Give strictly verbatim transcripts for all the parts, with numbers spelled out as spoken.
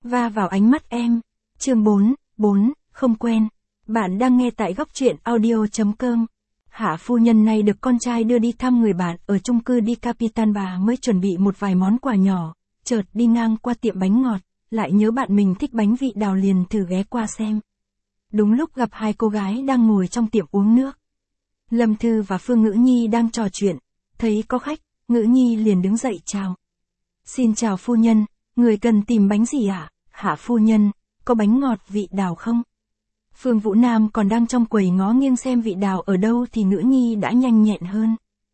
va vào ánh mắt em. Chương bốn, bốn, không quen. Bạn đang nghe tại góc truyện audio chấm com. Hạ phu nhân này được con trai đưa đi thăm người bạn ở chung cư Di Capitan, bà mới chuẩn bị một vài món quà nhỏ, chợt đi ngang qua tiệm bánh ngọt, lại nhớ bạn mình thích bánh vị đào liền thử ghé qua xem. Đúng lúc gặp hai cô gái đang ngồi trong tiệm uống nước. Lâm Thư và Phương Ngữ Nhi đang trò chuyện, thấy có khách, Ngữ Nhi liền đứng dậy chào. Xin chào phu nhân, người cần tìm bánh gì ạ? À? Hạ phu nhân, có bánh ngọt vị đào không? Phương Vũ Nam còn đang trong quầy ngó nghiêng xem vị đào ở đâu thì Ngữ Nhi đã nhanh nhẹn hơn.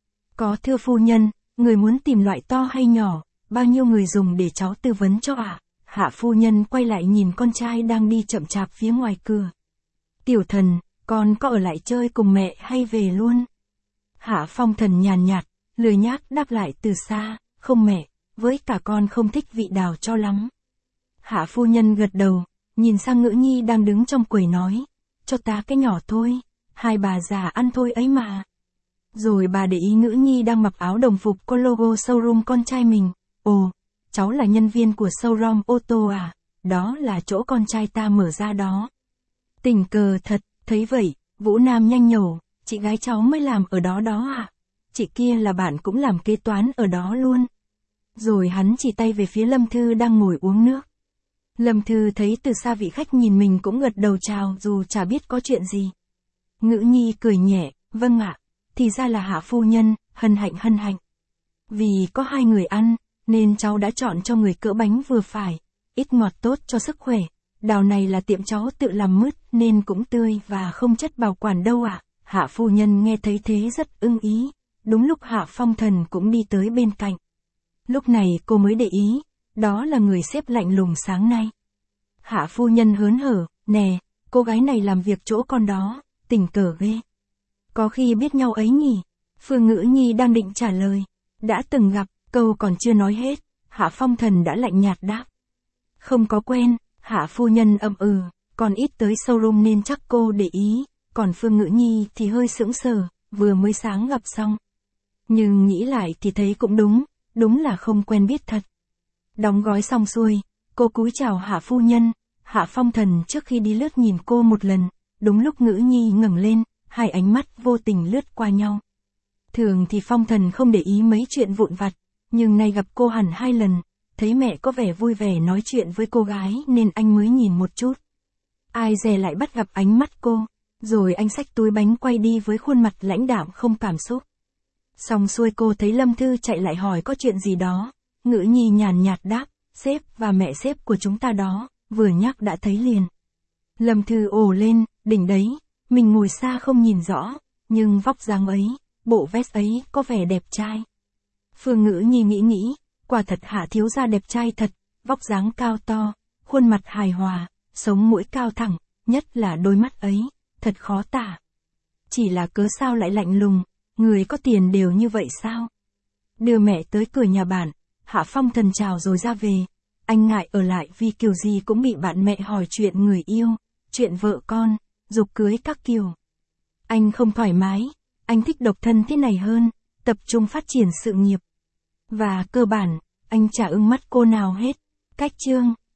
Có thưa phu nhân, người muốn tìm loại to hay nhỏ, bao nhiêu người dùng để cháu tư vấn cho ạ? À? Hạ phu nhân quay lại nhìn con trai đang đi chậm chạp phía ngoài cửa. Tiểu Thần, con có ở lại chơi cùng mẹ hay về luôn? Hạ Phong Thần nhàn nhạt, lười nhác đáp lại từ xa, không mẹ, với cả con không thích vị đào cho lắm. Hạ phu nhân gật đầu, nhìn sang Ngữ Nhi đang đứng trong quầy nói, cho ta cái nhỏ thôi, hai bà già ăn thôi ấy mà. Rồi bà để ý Ngữ Nhi đang mặc áo đồng phục có logo showroom con trai mình, ồ, cháu là nhân viên của showroom ô tô à, đó là chỗ con trai ta mở ra đó. Tình cờ thật, thấy vậy, Vũ Nam nhanh nhẩu, chị gái cháu mới làm ở đó đó à, chị kia là bạn cũng làm kế toán ở đó luôn. Rồi hắn chỉ tay về phía Lâm Thư đang ngồi uống nước. Lâm Thư thấy từ xa vị khách nhìn mình cũng gật đầu chào dù chả biết có chuyện gì. Ngữ Nhi cười nhẹ, vâng ạ, thì ra là Hạ phu nhân, hân hạnh hân hạnh. Vì có hai người ăn, nên cháu đã chọn cho người cỡ bánh vừa phải, ít ngọt tốt cho sức khỏe. Đào này là tiệm cháu tự làm mứt nên cũng tươi và không chất bảo quản đâu ạ. À. Hạ phu nhân nghe thấy thế rất ưng ý. Đúng lúc Hạ Phong Thần cũng đi tới bên cạnh. Lúc này cô mới để ý, đó là người sếp lạnh lùng sáng nay. Hạ phu nhân hớn hở, nè, cô gái này làm việc chỗ con đó, tình cờ ghê. Có khi biết nhau ấy nhỉ? Phương Ngữ Nhi đang định trả lời. Đã từng gặp, câu còn chưa nói hết, Hạ Phong Thần đã lạnh nhạt đáp. Không có quen. Hạ phu nhân ậm ừ, còn ít tới showroom nên chắc cô để ý, còn Phương Ngữ Nhi thì hơi sững sờ, vừa mới sáng gặp xong. Nhưng nghĩ lại thì thấy cũng đúng, đúng là không quen biết thật. Đóng gói xong xuôi, cô cúi chào Hạ phu nhân, Hạ Phong Thần trước khi đi lướt nhìn cô một lần, đúng lúc Ngữ Nhi ngẩng lên, hai ánh mắt vô tình lướt qua nhau. Thường thì Phong Thần không để ý mấy chuyện vụn vặt, nhưng nay gặp cô hẳn hai lần. Thấy mẹ có vẻ vui vẻ nói chuyện với cô gái nên anh mới nhìn một chút. Ai dè lại bắt gặp ánh mắt cô, rồi anh xách túi bánh quay đi với khuôn mặt lãnh đạm không cảm xúc. Xong xuôi cô thấy Lâm Thư chạy lại hỏi có chuyện gì đó, Ngữ Nhi nhàn nhạt đáp, sếp và mẹ sếp của chúng ta đó, vừa nhắc đã thấy liền. Lâm Thư ồ lên, đỉnh đấy, mình ngồi xa không nhìn rõ, nhưng vóc dáng ấy, bộ vest ấy có vẻ đẹp trai. Phương Ngữ Nhi nghĩ nghĩ. Quả thật Hạ thiếu gia đẹp trai thật, vóc dáng cao to, khuôn mặt hài hòa, sống mũi cao thẳng, nhất là đôi mắt ấy, thật khó tả. Chỉ là cớ sao lại lạnh lùng, người có tiền đều như vậy sao? Đưa mẹ tới cửa nhà bạn, Hạ Phong Thần chào rồi ra về. Anh ngại ở lại vì kiểu gì cũng bị bạn mẹ hỏi chuyện người yêu, chuyện vợ con, giục cưới các kiểu. Anh không thoải mái, anh thích độc thân thế này hơn, tập trung phát triển sự nghiệp. Và cơ bản, anh chả ưng mắt cô nào hết. Cách chương